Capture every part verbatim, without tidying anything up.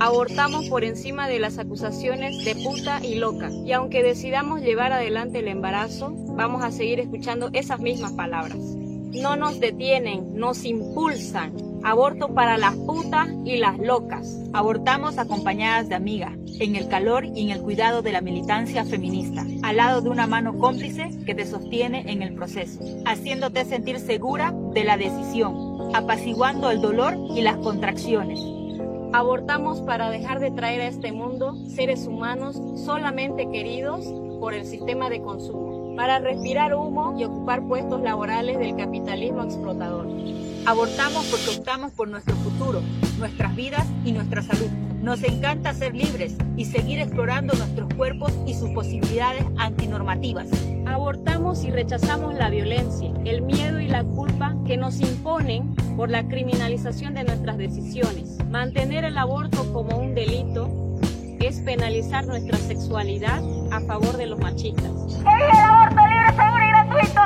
Abortamos por encima de las acusaciones de puta y loca. Y aunque decidamos llevar adelante el embarazo, vamos a seguir escuchando esas mismas palabras. No nos detienen, nos impulsan. Aborto para las putas y las locas. Abortamos acompañadas de amigas, en el calor y en el cuidado de la militancia feminista, al lado de una mano cómplice que te sostiene en el proceso, haciéndote sentir segura de la decisión, apaciguando el dolor y las contracciones. Abortamos para dejar de traer a este mundo seres humanos solamente queridos por el sistema de consumo, para respirar humo y ocupar puestos laborales del capitalismo explotador. Abortamos porque optamos por nuestro futuro, nuestras vidas y nuestra salud. Nos encanta ser libres y seguir explorando nuestros cuerpos y sus posibilidades antinormativas. Abortamos y rechazamos la violencia, el miedo y la culpa que nos imponen por la criminalización de nuestras decisiones. Mantener el aborto como un delito es penalizar nuestra sexualidad a favor de los machistas. ¡El aborto libre, seguro y gratuito!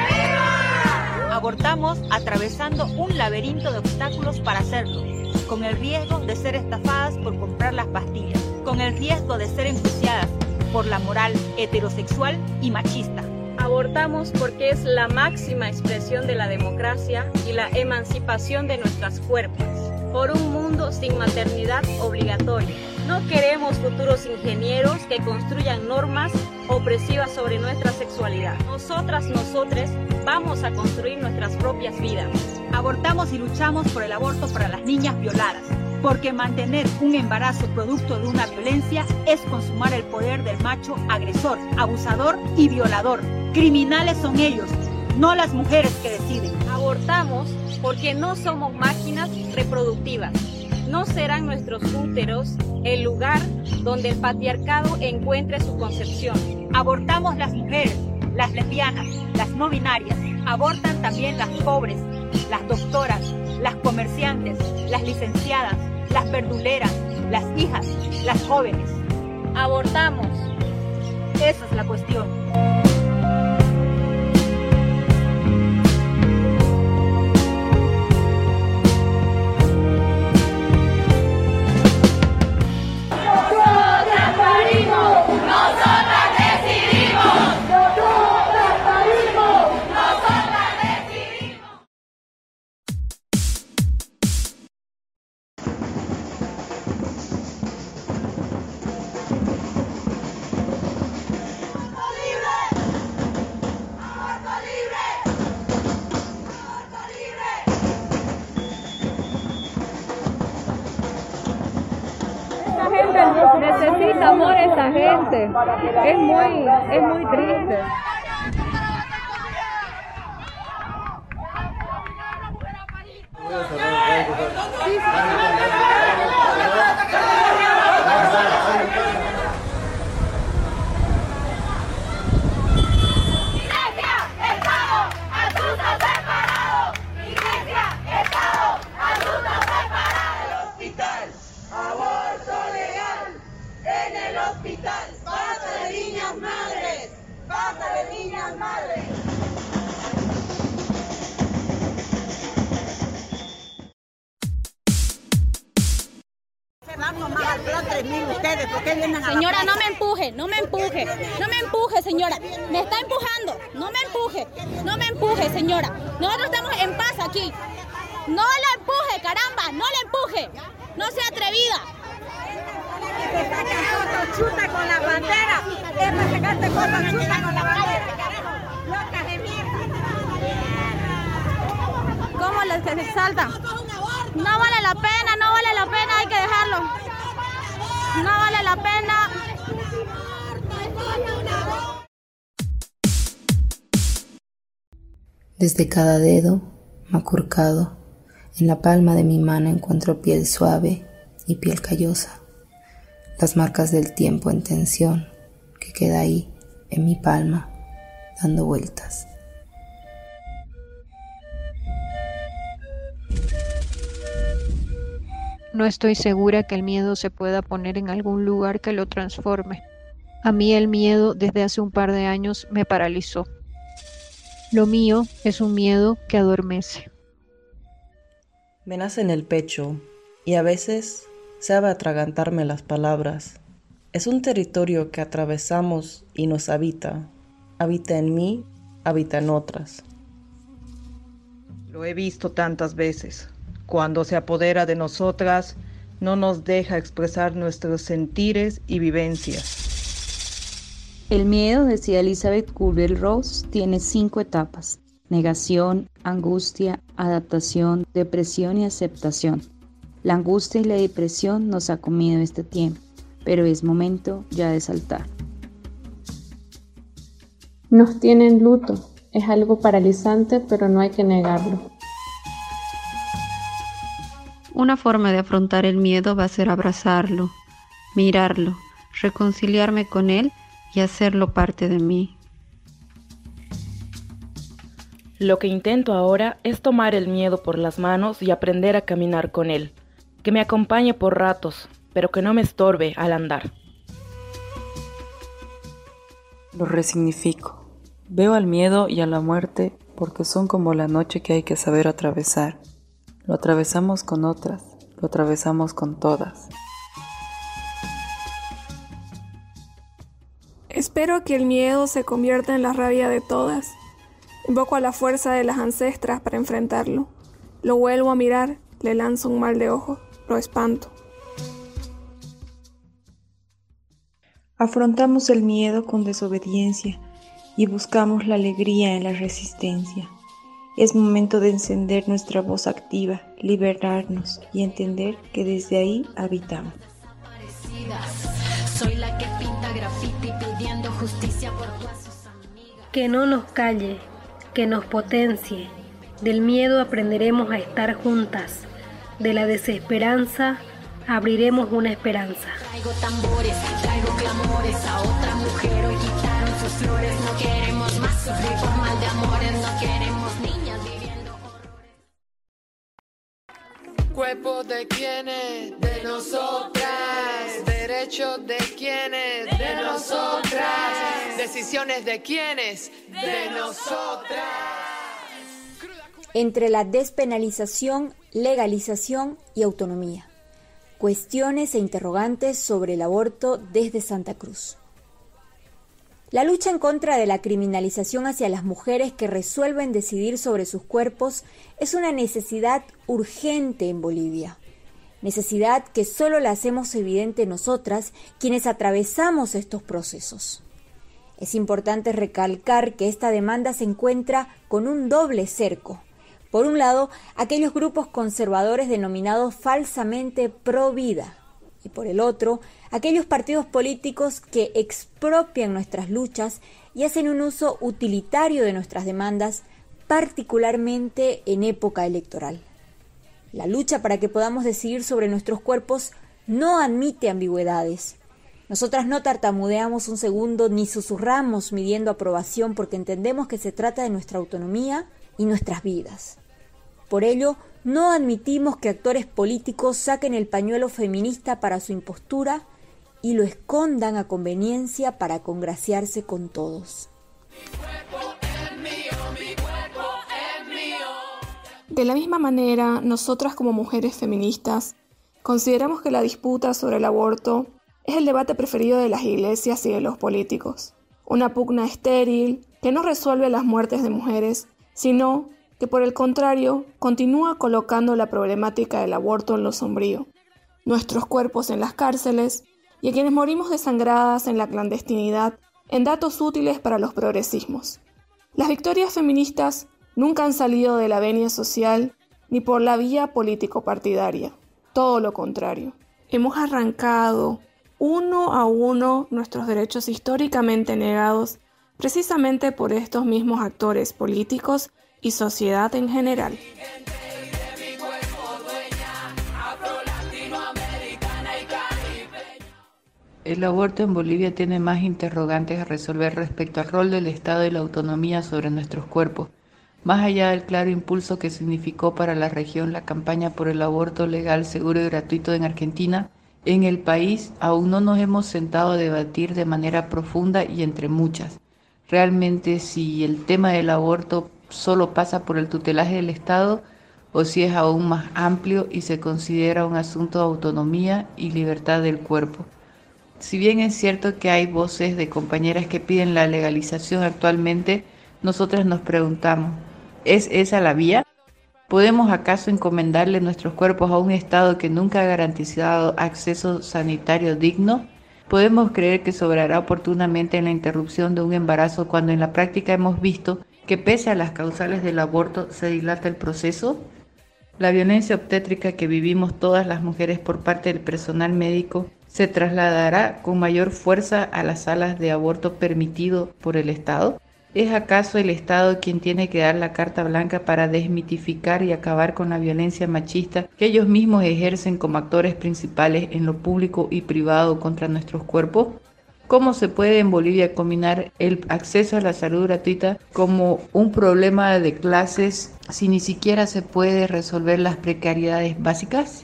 ¡Viva! Abortamos atravesando un laberinto de obstáculos para hacerlo, con el riesgo de ser estafadas por comprar las pastillas, con el riesgo de ser enjuiciadas por la moral heterosexual y machista. Abortamos porque es la máxima expresión de la democracia y la emancipación de nuestras cuerpos, por un mundo sin maternidad obligatoria. No queremos futuros ingenieros que construyan normas opresivas sobre nuestra sexualidad. Nosotras, nosotres, vamos a construir nuestras propias vidas. Abortamos y luchamos por el aborto para las niñas violadas, porque mantener un embarazo producto de una violencia es consumar el poder del macho agresor, abusador y violador. Criminales son ellos, no las mujeres que deciden. Abortamos porque no somos máquinas reproductivas. No serán nuestros úteros el lugar donde el patriarcado encuentre su concepción. Abortamos las mujeres, las lesbianas, las no binarias. Abortan también las pobres, las doctoras, las comerciantes, las licenciadas, las verduleras, las hijas, las jóvenes. Abortamos. Esa es la cuestión. Necesita amor esta gente. Es muy, es muy triste. Señora, no me empuje, no me empuje, no me empuje, señora. Me está empujando, no me empuje, no me empuje, señora. Nosotros estamos en paz aquí. No la empuje, caramba, no la empuje. No sea atrevida. Que saca fotos chuta con la bandera. Es para sacarte fotos chuta con la bandera. Locas de mierda. ¿Cómo les que se exaltan? No vale la pena, no vale la pena, hay que dejarlo. No vale la pena. Desde cada dedo macurcado, en la palma de mi mano encuentro piel suave y piel callosa, las marcas del tiempo en tensión que queda ahí en mi palma, dando vueltas. No estoy segura que el miedo se pueda poner en algún lugar que lo transforme. A mí el miedo desde hace un par de años me paralizó. Lo mío es un miedo que adormece. Me nace en el pecho y a veces sabe atragantarme las palabras. Es un territorio que atravesamos y nos habita. Habita en mí, habita en otras. Lo he visto tantas veces. Cuando se apodera de nosotras, no nos deja expresar nuestros sentires y vivencias. El miedo, decía Elizabeth Kubler-Ross, tiene cinco etapas: negación, angustia, adaptación, depresión y aceptación. La angustia y la depresión nos ha comido este tiempo, pero es momento ya de saltar. Nos tiene en luto. Es algo paralizante, pero no hay que negarlo. Una forma de afrontar el miedo va a ser abrazarlo, mirarlo, reconciliarme con él y hacerlo parte de mí. Lo que intento ahora es tomar el miedo por las manos y aprender a caminar con él, que me acompañe por ratos, pero que no me estorbe al andar. Lo resignifico. Veo al miedo y a la muerte porque son como la noche que hay que saber atravesar. Lo atravesamos con otras, lo atravesamos con todas. Espero que el miedo se convierta en la rabia de todas. Invoco a la fuerza de las ancestras para enfrentarlo. Lo vuelvo a mirar, le lanzo un mal de ojo, lo espanto. Afrontamos el miedo con desobediencia y buscamos la alegría en la resistencia. Es momento de encender nuestra voz activa, liberarnos y entender que desde ahí habitamos. Soy la que pinta graffiti pidiendo justicia por todas sus amigas. Que no nos calle, que nos potencie. Del miedo aprenderemos a estar juntas. De la desesperanza abriremos una esperanza. Traigo tambores, traigo clamores, a otra mujer hoy quitaron sus flores. No queremos más sufrir por mal de amores, no queremos niñas viviendo horrores. Cuerpo de quienes, de nosotras. Derechos de quienes, de nosotras. Decisiones de quienes, de nosotras. Entre la despenalización, legalización y autonomía. Cuestiones e interrogantes sobre el aborto desde Santa Cruz. La lucha en contra de la criminalización hacia las mujeres que resuelven decidir sobre sus cuerpos es una necesidad urgente en Bolivia. Necesidad que solo la hacemos evidente nosotras, quienes atravesamos estos procesos. Es importante recalcar que esta demanda se encuentra con un doble cerco. Por un lado, aquellos grupos conservadores denominados falsamente pro vida, y por el otro, aquellos partidos políticos que expropian nuestras luchas y hacen un uso utilitario de nuestras demandas, particularmente en época electoral. La lucha para que podamos decidir sobre nuestros cuerpos no admite ambigüedades. Nosotras no tartamudeamos un segundo ni susurramos midiendo aprobación porque entendemos que se trata de nuestra autonomía y nuestras vidas. Por ello, no admitimos que actores políticos saquen el pañuelo feminista para su impostura y lo escondan a conveniencia para congraciarse con todos. De la misma manera, nosotras como mujeres feministas consideramos que la disputa sobre el aborto es el debate preferido de las iglesias y de los políticos. Una pugna estéril que no resuelve las muertes de mujeres, sino que por el contrario continúa colocando la problemática del aborto en lo sombrío, nuestros cuerpos en las cárceles y a quienes morimos desangradas en la clandestinidad en datos útiles para los progresismos. Las victorias feministas nunca han salido de la venia social ni por la vía político-partidaria, todo lo contrario. Hemos arrancado uno a uno nuestros derechos históricamente negados precisamente por estos mismos actores políticos y sociedad en general. El aborto en Bolivia tiene más interrogantes a resolver respecto al rol del Estado y la autonomía sobre nuestros cuerpos. Más allá del claro impulso que significó para la región la campaña por el aborto legal, seguro y gratuito en Argentina, en el país aún no nos hemos sentado a debatir de manera profunda y entre muchas. Realmente, si el tema del aborto solo pasa por el tutelaje del Estado o si es aún más amplio y se considera un asunto de autonomía y libertad del cuerpo. Si bien es cierto que hay voces de compañeras que piden la legalización actualmente, nosotras nos preguntamos, ¿es esa la vía? ¿Podemos acaso encomendarle nuestros cuerpos a un Estado que nunca ha garantizado acceso sanitario digno? ¿Podemos creer que sobrará oportunamente en la interrupción de un embarazo cuando en la práctica hemos visto que pese a las causales del aborto se dilata el proceso? La violencia obstétrica que vivimos todas las mujeres por parte del personal médico se trasladará con mayor fuerza a las salas de aborto permitido por el Estado. ¿Es acaso el Estado quien tiene que dar la carta blanca para desmitificar y acabar con la violencia machista que ellos mismos ejercen como actores principales en lo público y privado contra nuestros cuerpos? ¿Cómo se puede en Bolivia combinar el acceso a la salud gratuita como un problema de clases si ni siquiera se puede resolver las precariedades básicas?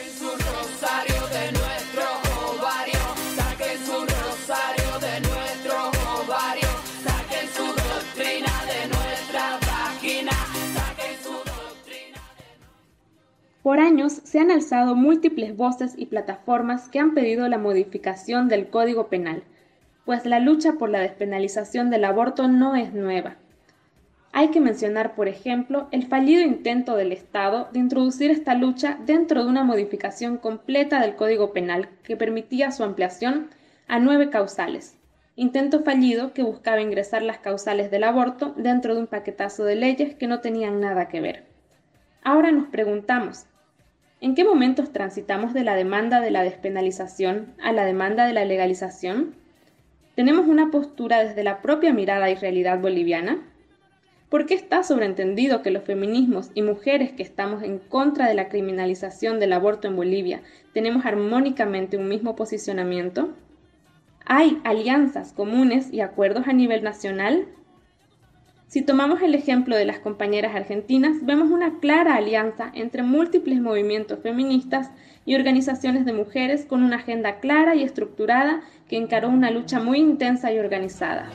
Por años se han alzado múltiples voces y plataformas que han pedido la modificación del Código Penal, pues la lucha por la despenalización del aborto no es nueva. Hay que mencionar, por ejemplo, el fallido intento del Estado de introducir esta lucha dentro de una modificación completa del Código Penal que permitía su ampliación a nueve causales. Intento fallido que buscaba ingresar las causales del aborto dentro de un paquetazo de leyes que no tenían nada que ver. Ahora nos preguntamos, ¿en qué momentos transitamos de la demanda de la despenalización a la demanda de la legalización? ¿Tenemos una postura desde la propia mirada y realidad boliviana? ¿Por qué está sobreentendido que los feminismos y mujeres que estamos en contra de la criminalización del aborto en Bolivia tenemos armónicamente un mismo posicionamiento? ¿Hay alianzas comunes y acuerdos a nivel nacional? Si tomamos el ejemplo de las compañeras argentinas, vemos una clara alianza entre múltiples movimientos feministas y organizaciones de mujeres con una agenda clara y estructurada que encaró una lucha muy intensa y organizada.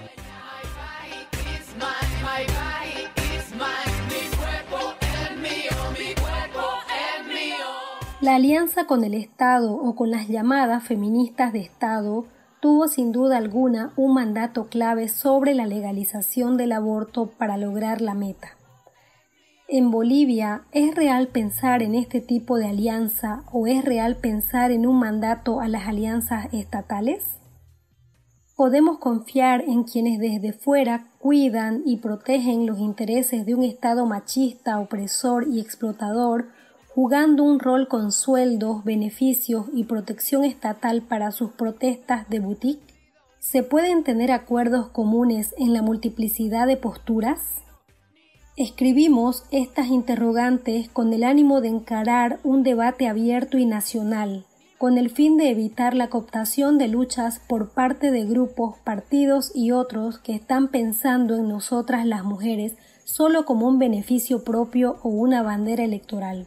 La alianza con el Estado o con las llamadas feministas de Estado tuvo sin duda alguna un mandato clave sobre la legalización del aborto para lograr la meta. En Bolivia, ¿es real pensar en este tipo de alianza o es real pensar en un mandato a las alianzas estatales? ¿Podemos confiar en quienes desde fuera cuidan y protegen los intereses de un Estado machista, opresor y explotador, jugando un rol con sueldos, beneficios y protección estatal para sus protestas de boutique? ¿Se pueden tener acuerdos comunes en la multiplicidad de posturas? Escribimos estas interrogantes con el ánimo de encarar un debate abierto y nacional, con el fin de evitar la cooptación de luchas por parte de grupos, partidos y otros que están pensando en nosotras las mujeres solo como un beneficio propio o una bandera electoral.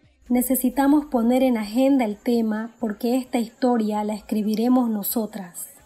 Necesitamos poner en agenda el tema porque esta historia la escribiremos nosotras.